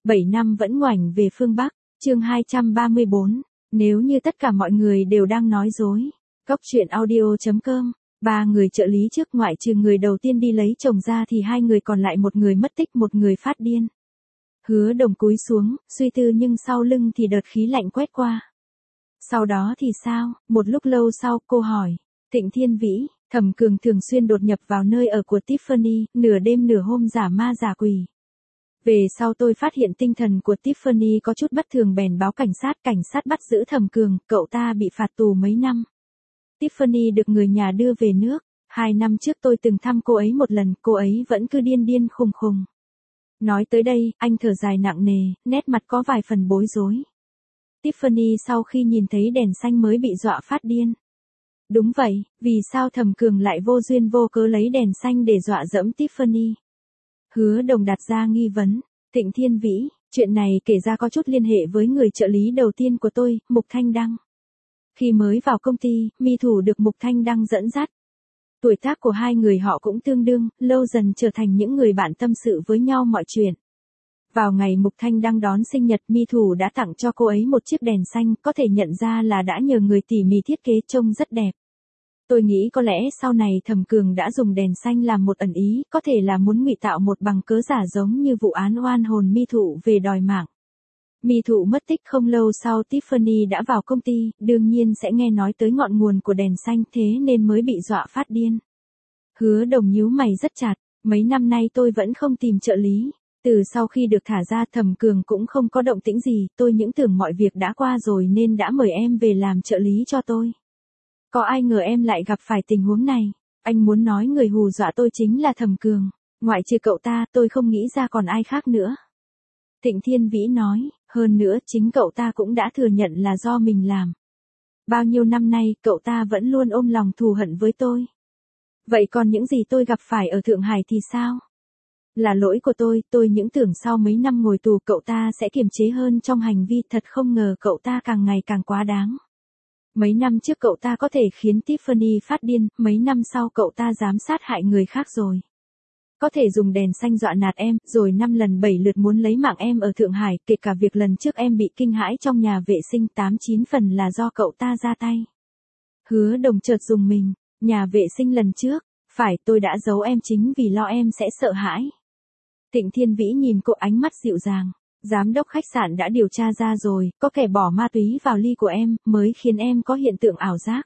7 năm vẫn ngoảnh về phương Bắc, chương 234, nếu như tất cả mọi người đều đang nói dối. Cốc truyện audio.com, 3 người trợ lý trước ngoại trừ người đầu tiên đi lấy chồng ra thì 2 người còn lại, một người mất tích, một người phát điên. Hứa Đồng cúi xuống, suy tư nhưng sau lưng thì đợt khí lạnh quét qua. Sau đó thì sao? Một lúc lâu sau cô hỏi. Thịnh Thiên Vĩ, Thẩm Cường thường xuyên đột nhập vào nơi ở của Tiffany, nửa đêm nửa hôm giả ma giả quỷ. Về sau tôi phát hiện tinh thần của Tiffany có chút bất thường bèn báo cảnh sát bắt giữ Thẩm Cường, cậu ta bị phạt tù mấy năm. Tiffany được người nhà đưa về nước, 2 năm trước tôi từng thăm cô ấy một lần, cô ấy vẫn cứ điên khùng khùng. Nói tới đây, anh thở dài nặng nề, nét mặt có vài phần bối rối. Tiffany sau khi nhìn thấy đèn xanh mới bị dọa phát điên. Đúng vậy, vì sao Thẩm Cường lại vô duyên vô cớ lấy đèn xanh để dọa dẫm Tiffany? Hứa Đồng đặt ra nghi vấn. Thịnh Thiên Vĩ, chuyện này kể ra có chút liên hệ với người trợ lý đầu tiên của tôi, Mục Thanh Đăng. Khi mới vào công ty, mi thủ được Mục Thanh Đăng dẫn dắt. Tuổi tác của 2 người họ cũng tương đương, lâu dần trở thành những người bạn tâm sự với nhau mọi chuyện. Vào ngày Mục Thanh Đăng đón sinh nhật, mi thủ đã tặng cho cô ấy một chiếc đèn xanh, có thể nhận ra là đã nhờ người tỉ mỉ thiết kế, trông rất đẹp. Tôi nghĩ có lẽ sau này Thẩm Cường đã dùng đèn xanh làm một ẩn ý, có thể là muốn ngụy tạo một bằng cớ giả giống như vụ án oan hồn mi thụ về đòi mạng. Mi thụ mất tích không lâu sau Tiffany đã vào công ty, đương nhiên sẽ nghe nói tới ngọn nguồn của đèn xanh, thế nên mới bị dọa phát điên. Hứa Đồng nhíu mày rất chặt, mấy năm nay tôi vẫn không tìm trợ lý. Từ sau khi được thả ra Thẩm Cường cũng không có động tĩnh gì, tôi những tưởng mọi việc đã qua rồi nên đã mời em về làm trợ lý cho tôi. Có ai ngờ em lại gặp phải tình huống này. Anh muốn nói người hù dọa tôi chính là Thẩm Cường, ngoại trừ cậu ta tôi không nghĩ ra còn ai khác nữa. Thịnh Thiên Vĩ nói, hơn nữa chính cậu ta cũng đã thừa nhận là do mình làm. Bao nhiêu năm nay cậu ta vẫn luôn ôm lòng thù hận với tôi. Vậy còn những gì tôi gặp phải ở Thượng Hải thì sao? Là lỗi của tôi những tưởng sau mấy năm ngồi tù cậu ta sẽ kiềm chế hơn trong hành vi, thật không ngờ cậu ta càng ngày càng quá đáng. Mấy năm trước cậu ta có thể khiến Tiffany phát điên, mấy năm sau cậu ta dám sát hại người khác rồi. Có thể dùng đèn xanh dọa nạt em, rồi 5 lần 7 lượt muốn lấy mạng em ở Thượng Hải, kể cả việc lần trước em bị kinh hãi trong nhà vệ sinh, 8-9 phần là do cậu ta ra tay. Hứa Đồng chợt dùng mình, nhà vệ sinh lần trước, phải, tôi đã giấu em chính vì lo em sẽ sợ hãi. Thịnh Thiên Vĩ nhìn cô ánh mắt dịu dàng. Giám đốc khách sạn đã điều tra ra rồi, có kẻ bỏ ma túy vào ly của em, mới khiến em có hiện tượng ảo giác.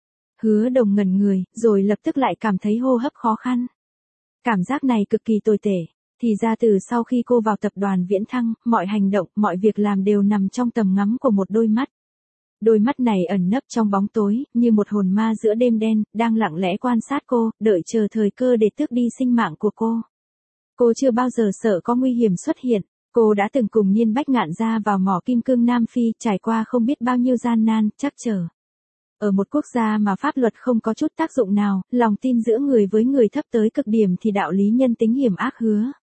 Hứa Đồng ngẩn người, rồi lập tức lại cảm thấy hô hấp khó khăn. Cảm giác này cực kỳ tồi tệ. Thì ra từ sau khi cô vào tập đoàn Viễn Thăng, mọi hành động, mọi việc làm đều nằm trong tầm ngắm của một đôi mắt. Đôi mắt này ẩn nấp trong bóng tối, như một hồn ma giữa đêm đen, đang lặng lẽ quan sát cô, đợi chờ thời cơ để tước đi sinh mạng của cô. Cô chưa bao giờ sợ có nguy hiểm xuất hiện. Cô đã từng cùng Niên Bách Ngạn ra vào mỏ kim cương Nam Phi, trải qua không biết bao nhiêu gian nan, trắc trở. Ở một quốc gia mà pháp luật không có chút tác dụng nào, lòng tin giữa người với người thấp tới cực điểm thì đạo lý nhân tính hiểm ác hứa.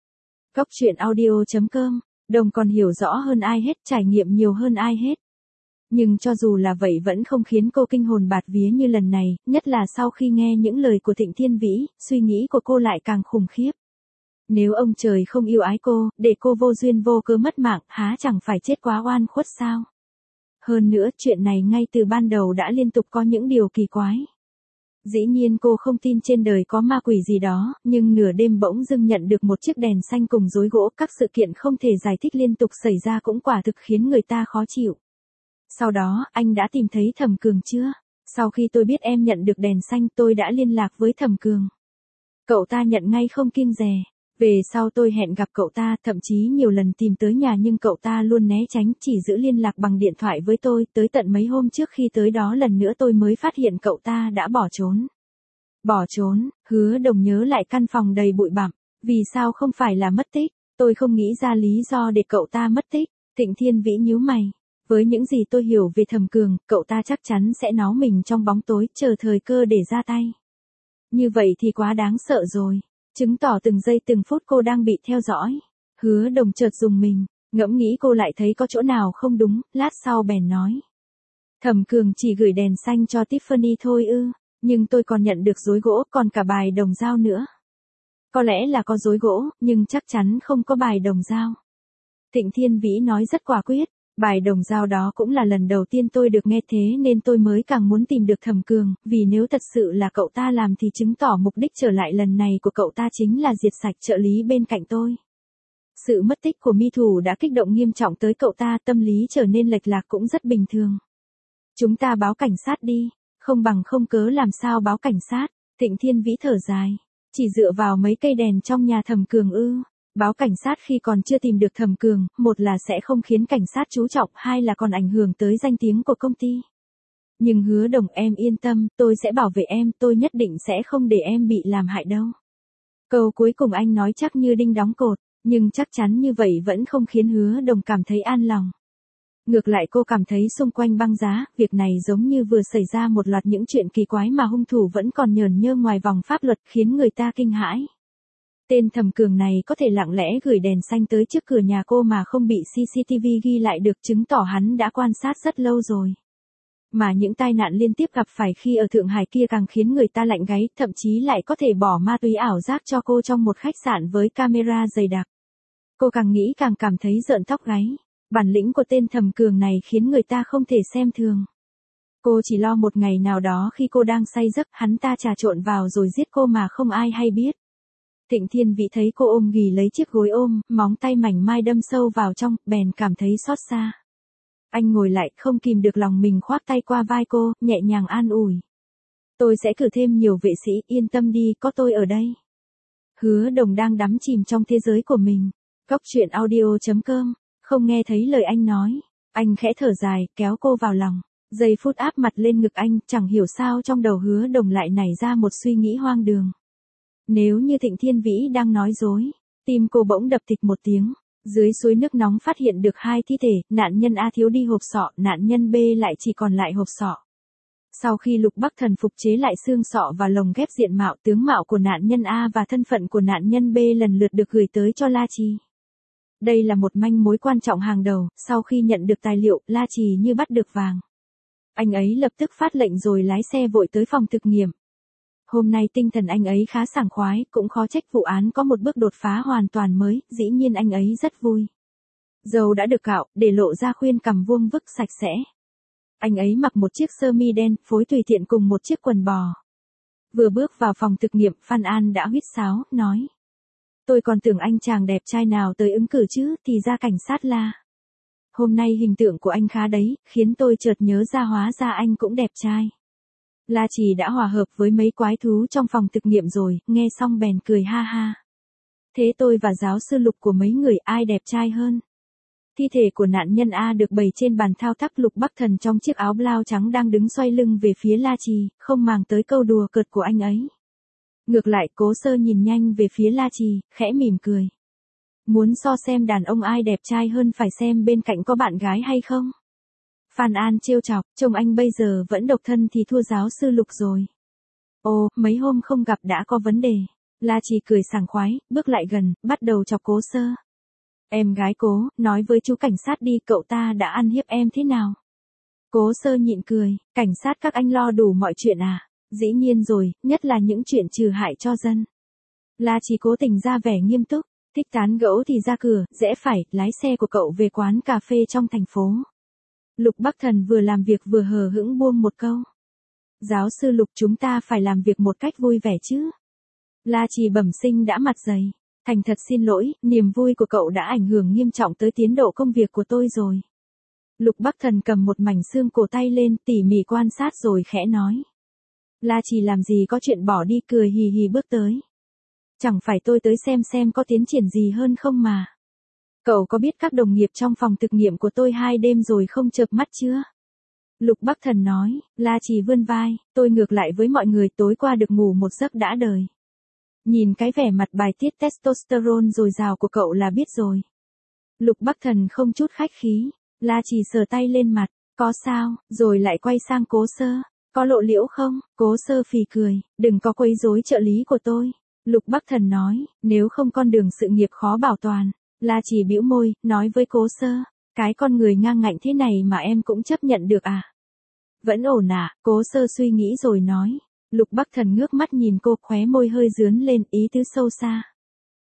Cốc truyện audio.com, Đồng còn hiểu rõ hơn ai hết, trải nghiệm nhiều hơn ai hết. Nhưng cho dù là vậy vẫn không khiến cô kinh hồn bạt vía như lần này, nhất là sau khi nghe những lời của Thịnh Thiên Vĩ, suy nghĩ của cô lại càng khủng khiếp. Nếu ông trời không yêu ái cô, để cô vô duyên vô cớ mất mạng, há chẳng phải chết quá oan khuất sao? Hơn nữa, chuyện này ngay từ ban đầu đã liên tục có những điều kỳ quái. Dĩ nhiên cô không tin trên đời có ma quỷ gì đó, nhưng nửa đêm bỗng dưng nhận được một chiếc đèn xanh cùng rối gỗ, các sự kiện không thể giải thích liên tục xảy ra cũng quả thực khiến người ta khó chịu. Sau đó, anh đã tìm thấy Thẩm Cường chưa? Sau khi tôi biết em nhận được đèn xanh, tôi đã liên lạc với Thẩm Cường. Cậu ta nhận ngay không kiêng dè. Về sau tôi hẹn gặp cậu ta, thậm chí nhiều lần tìm tới nhà nhưng cậu ta luôn né tránh, chỉ giữ liên lạc bằng điện thoại với tôi, tới tận mấy hôm trước khi tới đó lần nữa tôi mới phát hiện cậu ta đã bỏ trốn. Bỏ trốn, Hứa Đồng nhớ lại căn phòng đầy bụi bặm, vì sao không phải là mất tích, tôi không nghĩ ra lý do để cậu ta mất tích. Thịnh Thiên Vĩ nhíu mày, với những gì tôi hiểu về Thẩm Cường, cậu ta chắc chắn sẽ náu mình trong bóng tối, chờ thời cơ để ra tay. Như vậy thì quá đáng sợ rồi. Chứng tỏ từng giây từng phút cô đang bị theo dõi. Hứa Đồng chợt dùng mình, ngẫm nghĩ cô lại thấy có chỗ nào không đúng, lát sau bèn nói. Thẩm Cường chỉ gửi đèn xanh cho Tiffany thôi ư, nhưng tôi còn nhận được rối gỗ, còn cả bài đồng dao nữa. Có lẽ là có rối gỗ, nhưng chắc chắn không có bài đồng dao. Thịnh Thiên Vĩ nói rất quả quyết, bài đồng dao đó cũng là lần đầu tiên tôi được nghe thế nên tôi mới càng muốn tìm được Thẩm Cường, vì nếu thật sự là cậu ta làm thì chứng tỏ mục đích trở lại lần này của cậu ta chính là diệt sạch trợ lý bên cạnh tôi. Sự mất tích của mi thủ đã kích động nghiêm trọng tới cậu ta, tâm lý trở nên lệch lạc cũng rất bình thường. Chúng ta báo cảnh sát đi, không bằng không cớ làm sao báo cảnh sát, Thịnh Thiên Vĩ thở dài. Chỉ dựa vào mấy cây đèn trong nhà Thẩm Cường ư? Báo cảnh sát khi còn chưa tìm được Thẩm Cường, một là sẽ không khiến cảnh sát chú trọng, hai là còn ảnh hưởng tới danh tiếng của công ty. Nhưng Hứa Đồng em yên tâm, tôi sẽ bảo vệ em, tôi nhất định sẽ không để em bị làm hại đâu. Câu cuối cùng anh nói chắc như đinh đóng cột, nhưng chắc chắn như vậy vẫn không khiến Hứa Đồng cảm thấy an lòng. Ngược lại cô cảm thấy xung quanh băng giá, việc này giống như vừa xảy ra một loạt những chuyện kỳ quái mà hung thủ vẫn còn nhởn nhơ ngoài vòng pháp luật khiến người ta kinh hãi. Tên Thẩm Cường này có thể lặng lẽ gửi đèn xanh tới trước cửa nhà cô mà không bị CCTV ghi lại được, chứng tỏ hắn đã quan sát rất lâu rồi. Mà những tai nạn liên tiếp gặp phải khi ở Thượng Hải kia càng khiến người ta lạnh gáy, thậm chí lại có thể bỏ ma túy ảo giác cho cô trong một khách sạn với camera dày đặc. Cô càng nghĩ càng cảm thấy rợn tóc gáy. Bản lĩnh của tên Thẩm Cường này khiến người ta không thể xem thường. Cô chỉ lo một ngày nào đó khi cô đang say giấc hắn ta trà trộn vào rồi giết cô mà không ai hay biết. Thịnh Thiên Vĩ thấy cô ôm ghì lấy chiếc gối ôm, móng tay mảnh mai đâm sâu vào trong, bèn cảm thấy xót xa. Anh ngồi lại không kìm được lòng mình khoác tay qua vai cô, nhẹ nhàng an ủi. Tôi sẽ cử thêm nhiều vệ sĩ, yên tâm đi, có tôi ở đây. Hứa Đồng đang đắm chìm trong thế giới của mình. Góc truyện audio.com, không nghe thấy lời anh nói. Anh khẽ thở dài, kéo cô vào lòng. Giây phút áp mặt lên ngực anh, chẳng hiểu sao trong đầu Hứa Đồng lại nảy ra một suy nghĩ hoang đường. Nếu như Thịnh Thiên Vĩ đang nói dối, tim cô bỗng đập thịch một tiếng. Dưới suối nước nóng phát hiện được hai thi thể, nạn nhân A thiếu đi hộp sọ, nạn nhân B lại chỉ còn lại hộp sọ. Sau khi Lục Bắc Thần phục chế lại xương sọ và lồng ghép diện mạo, tướng mạo của nạn nhân A và thân phận của nạn nhân B lần lượt được gửi tới cho La Trì. Đây là một manh mối quan trọng hàng đầu, sau khi nhận được tài liệu, La Trì như bắt được vàng. Anh ấy lập tức phát lệnh rồi lái xe vội tới phòng thực nghiệm. Hôm nay tinh thần anh ấy khá sảng khoái, cũng khó trách vụ án có một bước đột phá hoàn toàn mới, dĩ nhiên anh ấy rất vui. Dầu đã được cạo, để lộ ra khuyên cằm vuông vức sạch sẽ. Anh ấy mặc một chiếc sơ mi đen, phối tùy tiện cùng một chiếc quần bò. Vừa bước vào phòng thực nghiệm, Phan An đã huýt sáo, nói. Tôi còn tưởng anh chàng đẹp trai nào tới ứng cử chứ, thì ra cảnh sát là. Hôm nay hình tượng của anh khá đấy, khiến tôi chợt nhớ ra hóa ra anh cũng đẹp trai. La Trì đã hòa hợp với mấy quái thú trong phòng thực nghiệm rồi, nghe xong bèn cười ha ha. Thế tôi và giáo sư Lục của mấy người ai đẹp trai hơn? Thi thể của nạn nhân A được bày trên bàn thao tác, Lục Bắc Thần trong chiếc áo blau trắng đang đứng xoay lưng về phía La Trì, không màng tới câu đùa cợt của anh ấy. Ngược lại Cố Sơ nhìn nhanh về phía La Trì, khẽ mỉm cười. Muốn so xem đàn ông ai đẹp trai hơn phải xem bên cạnh có bạn gái hay không? Phan An trêu chọc, chồng anh bây giờ vẫn độc thân thì thua giáo sư Lục rồi. Ồ, mấy hôm không gặp đã có vấn đề. La Trì cười sảng khoái, bước lại gần, bắt đầu chọc Cố Sơ. Em gái Cố, nói với chú cảnh sát đi, cậu ta đã ăn hiếp em thế nào? Cố Sơ nhịn cười, cảnh sát các anh lo đủ mọi chuyện à? Dĩ nhiên rồi, nhất là những chuyện trừ hại cho dân. La Trì cố tình ra vẻ nghiêm túc, thích tán gẫu thì ra cửa, rẽ phải, lái xe của cậu về quán cà phê trong thành phố. Lục Bắc Thần vừa làm việc vừa hờ hững buông một câu. Giáo sư Lục, chúng ta phải làm việc một cách vui vẻ chứ. La Trì bẩm sinh đã mặt dày. Thành thật xin lỗi, niềm vui của cậu đã ảnh hưởng nghiêm trọng tới tiến độ công việc của tôi rồi. Lục Bắc Thần cầm một mảnh xương cổ tay lên, tỉ mỉ quan sát rồi khẽ nói. La Trì làm gì có chuyện bỏ đi, cười hì hì bước tới. Chẳng phải tôi tới xem có tiến triển gì hơn không mà. Cậu có biết các đồng nghiệp trong phòng thực nghiệm của tôi 2 đêm rồi không chợp mắt chưa? Lục Bắc Thần nói. La Trì vươn vai, tôi ngược lại với mọi người, tối qua được ngủ một giấc đã đời. Nhìn cái vẻ mặt bài tiết testosterone dồi dào của cậu là biết rồi. Lục Bắc Thần không chút khách khí. La Trì sờ tay lên mặt, có sao, rồi lại quay sang Cố Sơ. Có lộ liễu không? Cố Sơ phì cười, đừng có quấy rối trợ lý của tôi. Lục Bắc Thần nói, nếu không con đường sự nghiệp khó bảo toàn. La Trì bĩu môi, nói với Cố Sơ, cái con người ngang ngạnh thế này mà em cũng chấp nhận được à? Vẫn ổn à? Cố Sơ suy nghĩ rồi nói. Lục Bắc Thần ngước mắt nhìn cô, khóe môi hơi rướn lên, ý tứ sâu xa.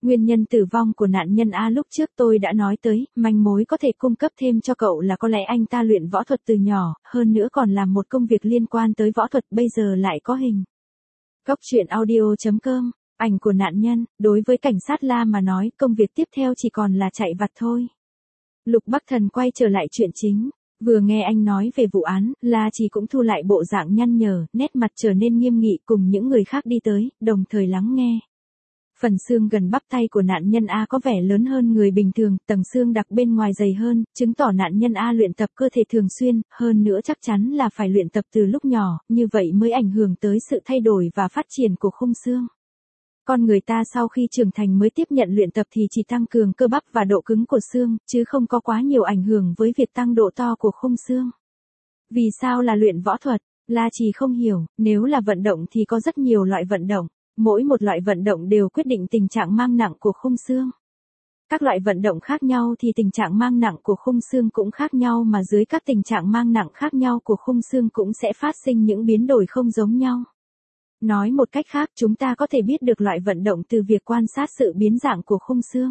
Nguyên nhân tử vong của nạn nhân A lúc trước tôi đã nói tới, manh mối có thể cung cấp thêm cho cậu là có lẽ anh ta luyện võ thuật từ nhỏ, hơn nữa còn làm một công việc liên quan tới võ thuật bây giờ lại có hình. Góc truyện audio.com, ảnh của nạn nhân, đối với cảnh sát La mà nói, công việc tiếp theo chỉ còn là chạy vặt thôi. Lục Bắc Thần quay trở lại chuyện chính. Vừa nghe anh nói về vụ án, La Trì cũng thu lại bộ dạng nhăn nhở, nét mặt trở nên nghiêm nghị cùng những người khác đi tới, đồng thời lắng nghe. Phần xương gần bắp tay của nạn nhân A có vẻ lớn hơn người bình thường, tầng xương đặc bên ngoài dày hơn, chứng tỏ nạn nhân A luyện tập cơ thể thường xuyên, hơn nữa chắc chắn là phải luyện tập từ lúc nhỏ, như vậy mới ảnh hưởng tới sự thay đổi và phát triển của khung xương. Con người ta sau khi trưởng thành mới tiếp nhận luyện tập thì chỉ tăng cường cơ bắp và độ cứng của xương, chứ không có quá nhiều ảnh hưởng với việc tăng độ to của khung xương. Vì sao là luyện võ thuật? La Trì không hiểu, nếu là vận động thì có rất nhiều loại vận động. Mỗi một loại vận động đều quyết định tình trạng mang nặng của khung xương. Các loại vận động khác nhau thì tình trạng mang nặng của khung xương cũng khác nhau mà dưới các tình trạng mang nặng khác nhau của khung xương cũng sẽ phát sinh những biến đổi không giống nhau. Nói một cách khác chúng ta có thể biết được loại vận động từ việc quan sát sự biến dạng của khung xương.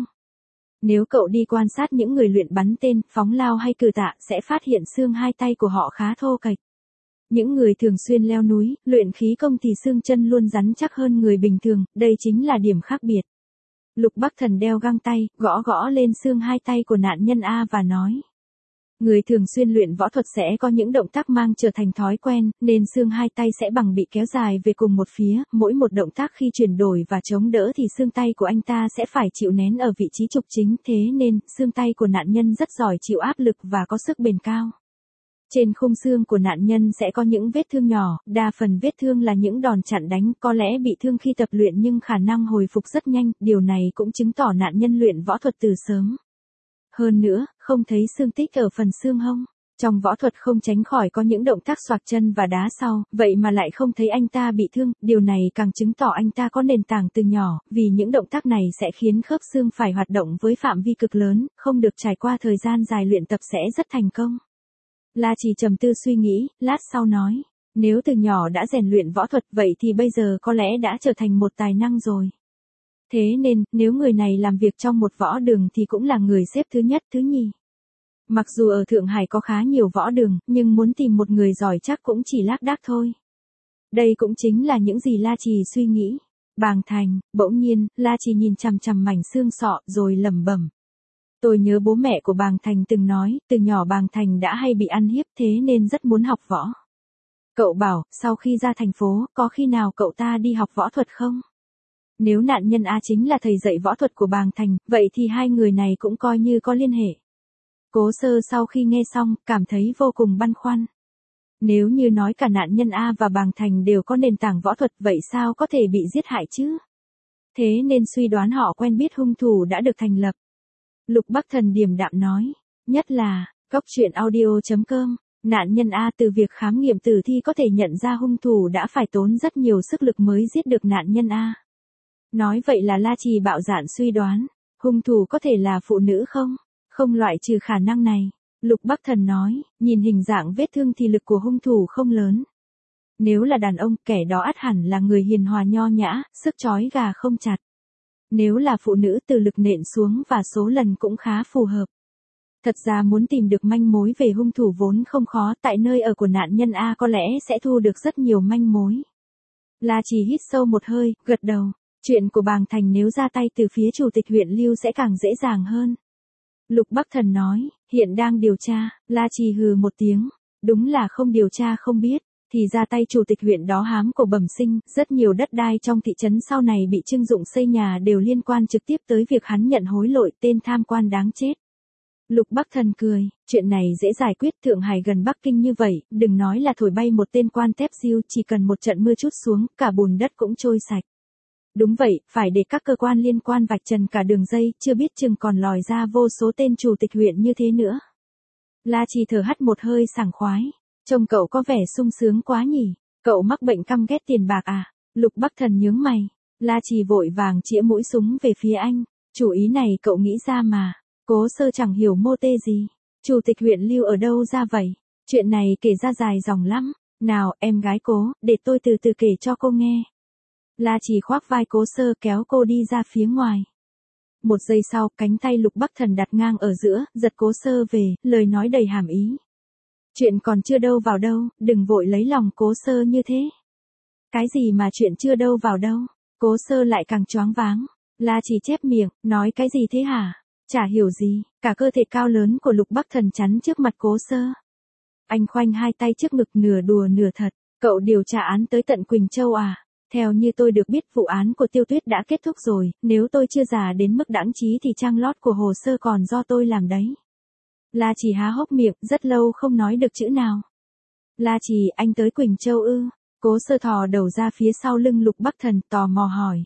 Nếu cậu đi quan sát những người luyện bắn tên, phóng lao hay cử tạ sẽ phát hiện xương hai tay của họ khá thô kệch. Những người thường xuyên leo núi, luyện khí công thì xương chân luôn rắn chắc hơn người bình thường, đây chính là điểm khác biệt. Lục Bắc Thần đeo găng tay, gõ gõ lên xương hai tay của nạn nhân A và nói. Người thường xuyên luyện võ thuật sẽ có những động tác mang trở thành thói quen, nên xương hai tay sẽ bằng bị kéo dài về cùng một phía, mỗi một động tác khi chuyển đổi và chống đỡ thì xương tay của anh ta sẽ phải chịu nén ở vị trí trục chính, thế nên, xương tay của nạn nhân rất giỏi chịu áp lực và có sức bền cao. Trên khung xương của nạn nhân sẽ có những vết thương nhỏ, đa phần vết thương là những đòn chặn đánh, có lẽ bị thương khi tập luyện nhưng khả năng hồi phục rất nhanh, điều này cũng chứng tỏ nạn nhân luyện võ thuật từ sớm. Hơn nữa, không thấy xương tích ở phần xương hông. Trong võ thuật không tránh khỏi có những động tác xoạc chân và đá sau, vậy mà lại không thấy anh ta bị thương, điều này càng chứng tỏ anh ta có nền tảng từ nhỏ, vì những động tác này sẽ khiến khớp xương phải hoạt động với phạm vi cực lớn, không được trải qua thời gian dài luyện tập sẽ rất thành công. La Trì trầm tư suy nghĩ, lát sau nói, nếu từ nhỏ đã rèn luyện võ thuật vậy thì bây giờ có lẽ đã trở thành một tài năng rồi. Thế nên, nếu người này làm việc trong một võ đường thì cũng là người xếp thứ nhất thứ nhì. Mặc dù ở Thượng Hải có khá nhiều võ đường, nhưng muốn tìm một người giỏi chắc cũng chỉ lác đác thôi. Đây cũng chính là những gì La Trì suy nghĩ. Bàng Thành, bỗng nhiên, La Trì nhìn chằm chằm mảnh xương sọ rồi lẩm bẩm. Tôi nhớ bố mẹ của Bàng Thành từng nói, từ nhỏ Bàng Thành đã hay bị ăn hiếp thế nên rất muốn học võ. Cậu bảo, sau khi ra thành phố, có khi nào cậu ta đi học võ thuật không? Nếu nạn nhân A chính là thầy dạy võ thuật của Bàng Thành, vậy thì hai người này cũng coi như có liên hệ. Cố Sơ sau khi nghe xong, cảm thấy vô cùng băn khoăn. Nếu như nói cả nạn nhân A và Bàng Thành đều có nền tảng võ thuật vậy sao có thể bị giết hại chứ? Thế nên suy đoán họ quen biết hung thủ đã được thành lập. Lục Bắc Thần điềm đạm nói, nhất là, góc truyện audio.com, nạn nhân A từ việc khám nghiệm tử thi có thể nhận ra hung thủ đã phải tốn rất nhiều sức lực mới giết được nạn nhân A. Nói vậy là La Trì bạo dạn suy đoán, hung thủ có thể là phụ nữ không? Không loại trừ khả năng này. Lục Bắc Thần nói, nhìn hình dạng vết thương thì lực của hung thủ không lớn. Nếu là đàn ông, kẻ đó ắt hẳn là người hiền hòa nho nhã, sức chói gà không chặt. Nếu là phụ nữ từ lực nện xuống và số lần cũng khá phù hợp. Thật ra muốn tìm được manh mối về hung thủ vốn không khó, tại nơi ở của nạn nhân A có lẽ sẽ thu được rất nhiều manh mối. La Trì hít sâu một hơi, gật đầu. Chuyện của Bàng Thành nếu ra tay từ phía chủ tịch huyện Lưu sẽ càng dễ dàng hơn. Lục Bắc Thần nói, hiện đang điều tra, La Trì hừ một tiếng, đúng là không điều tra không biết, thì ra tay chủ tịch huyện đó hám của bẩm sinh, rất nhiều đất đai trong thị trấn sau này bị trưng dụng xây nhà đều liên quan trực tiếp tới việc hắn nhận hối lộ, tên tham quan đáng chết. Lục Bắc Thần cười, chuyện này dễ giải quyết, Thượng Hải gần Bắc Kinh như vậy, đừng nói là thổi bay một tên quan tép diêu, chỉ cần một trận mưa chút xuống, cả bùn đất cũng trôi sạch. Đúng vậy, phải để các cơ quan liên quan vạch trần cả đường dây, chưa biết chừng còn lòi ra vô số tên chủ tịch huyện như thế nữa. La Trì thở hắt một hơi sảng khoái. Trông cậu có vẻ sung sướng quá nhỉ, cậu mắc bệnh căm ghét tiền bạc à? Lục Bắc Thần nhướng mày. La Trì vội vàng chĩa mũi súng về phía anh. Chủ ý này cậu nghĩ ra mà. Cố Sơ chẳng hiểu mô tê gì. Chủ tịch huyện Lưu ở đâu ra vậy? Chuyện này kể ra dài dòng lắm. Nào, em gái Cố, để tôi từ từ kể cho cô nghe. La Trì khoác vai Cố Sơ kéo cô đi ra phía ngoài. Một giây sau, cánh tay Lục Bắc Thần đặt ngang ở giữa, giật Cố Sơ về, lời nói đầy hàm ý. Chuyện còn chưa đâu vào đâu, đừng vội lấy lòng Cố Sơ như thế. Cái gì mà chuyện chưa đâu vào đâu? Cố Sơ lại càng choáng váng. La Trì chép miệng, nói cái gì thế hả? Chả hiểu gì, cả cơ thể cao lớn của Lục Bắc Thần chắn trước mặt Cố Sơ. Anh khoanh hai tay trước ngực nửa đùa nửa thật, cậu điều tra án tới tận Quỳnh Châu à? Theo như tôi được biết vụ án của Tiêu Tuyết đã kết thúc rồi, nếu tôi chưa già đến mức đãng trí thì trang lót của hồ sơ còn do tôi làm đấy. La Trì há hốc miệng, rất lâu không nói được chữ nào. La Trì, anh tới Quỳnh Châu ư? Cố Sơ thò đầu ra phía sau lưng Lục Bắc Thần tò mò hỏi.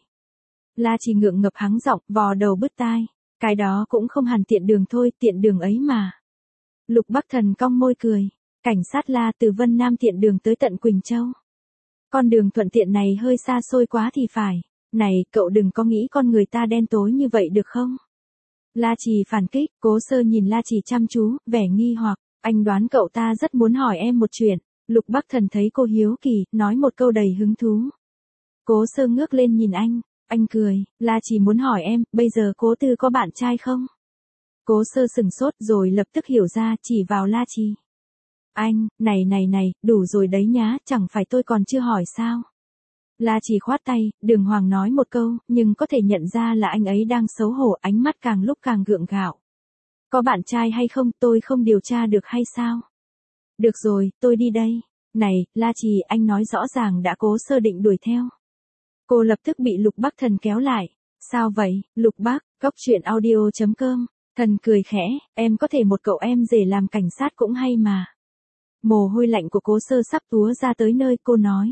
La Trì ngượng ngập hắng giọng, vò đầu bứt tai. Cái đó cũng không hẳn tiện đường thôi, tiện đường ấy mà. Lục Bắc Thần cong môi cười. Cảnh sát La từ Vân Nam tiện đường tới tận Quỳnh Châu. Con đường thuận tiện này hơi xa xôi quá thì phải. Này, cậu đừng có nghĩ con người ta đen tối như vậy được không? La Trì phản kích, Cố Sơ nhìn La Trì chăm chú, vẻ nghi hoặc. Anh đoán cậu ta rất muốn hỏi em một chuyện. Lục Bắc Thần thấy cô hiếu kỳ, nói một câu đầy hứng thú. Cố Sơ ngước lên nhìn anh cười, La Trì muốn hỏi em, bây giờ Cố Tư có bạn trai không? Cố Sơ sừng sốt rồi lập tức hiểu ra, chỉ vào La Trì. Anh, này, đủ rồi đấy nhá, chẳng phải tôi còn chưa hỏi sao? La Trì khoát tay, Đường Hoàng nói một câu, nhưng có thể nhận ra là anh ấy đang xấu hổ, ánh mắt càng lúc càng gượng gạo. Có bạn trai hay không, tôi không điều tra được hay sao? Được rồi, tôi đi đây. Này, La Trì, anh nói rõ ràng đã. Cố Sơ định đuổi theo. Cô lập tức bị Lục Bắc Thần kéo lại. Sao vậy, Lục Bắc, coctruyện.audio.com. Thần cười khẽ, em có thể một cậu em rể làm cảnh sát cũng hay mà. Mồ hôi lạnh của Cố Sơ sắp túa ra tới nơi, cô nói.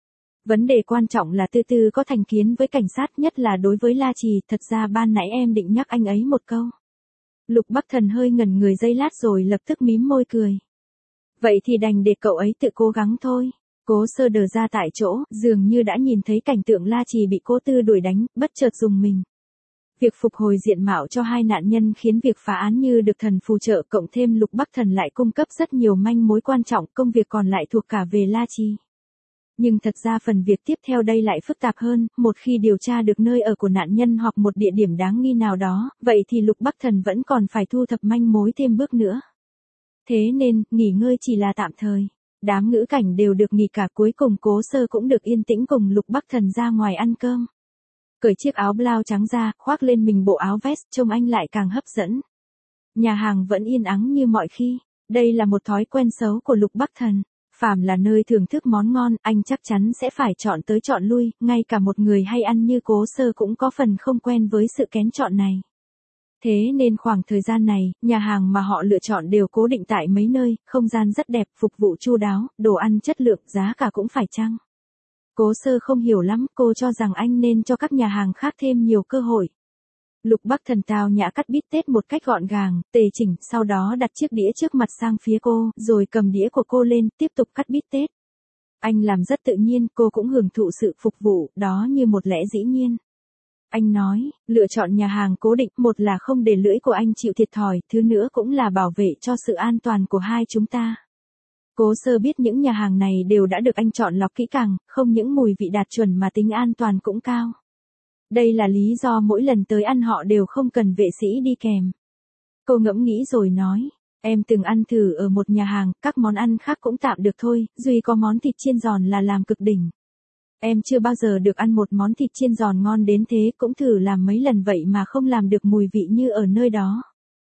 Vấn đề quan trọng là Tư Tư có thành kiến với cảnh sát, nhất là đối với La Trì, thật ra ban nãy em định nhắc anh ấy một câu. Lục Bắc Thần hơi ngẩn người giây lát rồi lập tức mím môi cười. Vậy thì đành để cậu ấy tự cố gắng thôi. Cố Sơ đờ ra tại chỗ, dường như đã nhìn thấy cảnh tượng La Trì bị Cố Tư đuổi đánh, bất chợt rùng mình. Việc phục hồi diện mạo cho hai nạn nhân khiến việc phá án như được thần phù trợ, cộng thêm Lục Bắc Thần lại cung cấp rất nhiều manh mối quan trọng, công việc còn lại thuộc cả về La Trì. Nhưng thật ra phần việc tiếp theo đây lại phức tạp hơn, một khi điều tra được nơi ở của nạn nhân hoặc một địa điểm đáng nghi nào đó, vậy thì Lục Bắc Thần vẫn còn phải thu thập manh mối thêm bước nữa. Thế nên, nghỉ ngơi chỉ là tạm thời. Đám ngữ cảnh đều được nghỉ cả, cuối cùng Cố Sơ cũng được yên tĩnh cùng Lục Bắc Thần ra ngoài ăn cơm. Cởi chiếc áo blau trắng ra, khoác lên mình bộ áo vest, trông anh lại càng hấp dẫn. Nhà hàng vẫn yên ắng như mọi khi. Đây là một thói quen xấu của Lục Bắc Thần. Phàm là nơi thưởng thức món ngon, anh chắc chắn sẽ phải chọn tới chọn lui, ngay cả một người hay ăn như Cố Sơ cũng có phần không quen với sự kén chọn này. Thế nên khoảng thời gian này, nhà hàng mà họ lựa chọn đều cố định tại mấy nơi, không gian rất đẹp, phục vụ chu đáo, đồ ăn chất lượng, giá cả cũng phải chăng. Cố Sơ không hiểu lắm, cô cho rằng anh nên cho các nhà hàng khác thêm nhiều cơ hội. Lục Bắc Thần tao nhã cắt bít tết một cách gọn gàng, tề chỉnh, sau đó đặt chiếc đĩa trước mặt sang phía cô, rồi cầm đĩa của cô lên, tiếp tục cắt bít tết. Anh làm rất tự nhiên, cô cũng hưởng thụ sự phục vụ, đó như một lẽ dĩ nhiên. Anh nói, lựa chọn nhà hàng cố định, một là không để lưỡi của anh chịu thiệt thòi, thứ nữa cũng là bảo vệ cho sự an toàn của hai chúng ta. Cố Sơ biết những nhà hàng này đều đã được anh chọn lọc kỹ càng, không những mùi vị đạt chuẩn mà tính an toàn cũng cao. Đây là lý do mỗi lần tới ăn họ đều không cần vệ sĩ đi kèm. Cô ngẫm nghĩ rồi nói, em từng ăn thử ở một nhà hàng, các món ăn khác cũng tạm được thôi, duy có món thịt chiên giòn là làm cực đỉnh. Em chưa bao giờ được ăn một món thịt chiên giòn ngon đến thế, cũng thử làm mấy lần vậy mà không làm được mùi vị như ở nơi đó.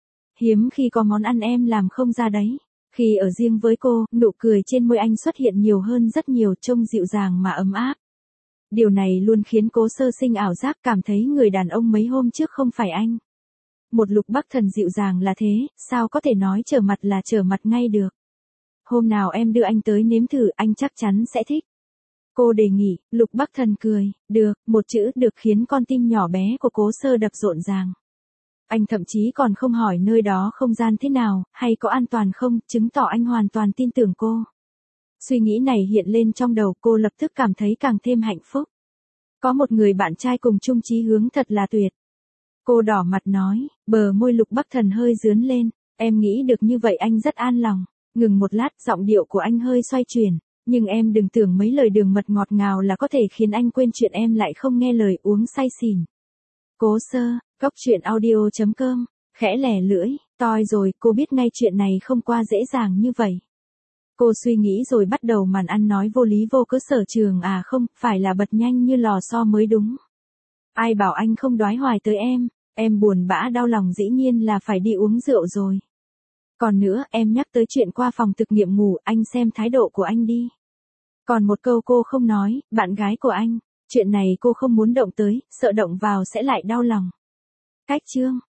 Hiếm khi có món ăn em làm không ra đấy. Khi ở riêng với cô, nụ cười trên môi anh xuất hiện nhiều hơn rất nhiều, trông dịu dàng mà ấm áp. Điều này luôn khiến Cố Sơ sinh ảo giác, cảm thấy người đàn ông mấy hôm trước không phải anh. Một Lục Bắc Thần dịu dàng là thế, sao có thể nói trở mặt là trở mặt ngay được. Hôm nào em đưa anh tới nếm thử, anh chắc chắn sẽ thích. Cô đề nghị. Lục Bắc Thần cười, được, một chữ được khiến con tim nhỏ bé của Cố Sơ đập rộn ràng. Anh thậm chí còn không hỏi nơi đó không gian thế nào, hay có an toàn không, chứng tỏ anh hoàn toàn tin tưởng cô. Suy nghĩ này hiện lên trong đầu, cô lập tức cảm thấy càng thêm hạnh phúc. Có một người bạn trai cùng chung chí hướng thật là tuyệt. Cô đỏ mặt nói, bờ môi Lục Bắc Thần hơi rướn lên, em nghĩ được như vậy anh rất an lòng. Ngừng một lát, giọng điệu của anh hơi xoay chuyển, nhưng em đừng tưởng mấy lời đường mật ngọt ngào là có thể khiến anh quên chuyện em lại không nghe lời, uống say xỉn. Cố Sơ, cốc truyện audio.com, khẽ lẻ lưỡi, toi rồi, cô biết ngay chuyện này không qua dễ dàng như vậy. Cô suy nghĩ rồi bắt đầu màn ăn nói vô lý vô cớ Sở Trường à không, phải là bật nhanh như lò xo mới đúng. Ai bảo anh không đoái hoài tới em buồn bã đau lòng dĩ nhiên là phải đi uống rượu rồi. Còn nữa, em nhắc tới chuyện qua phòng thực nghiệm ngủ, anh xem thái độ của anh đi. Còn một câu cô không nói, bạn gái của anh, chuyện này cô không muốn động tới, sợ động vào sẽ lại đau lòng. Cách chương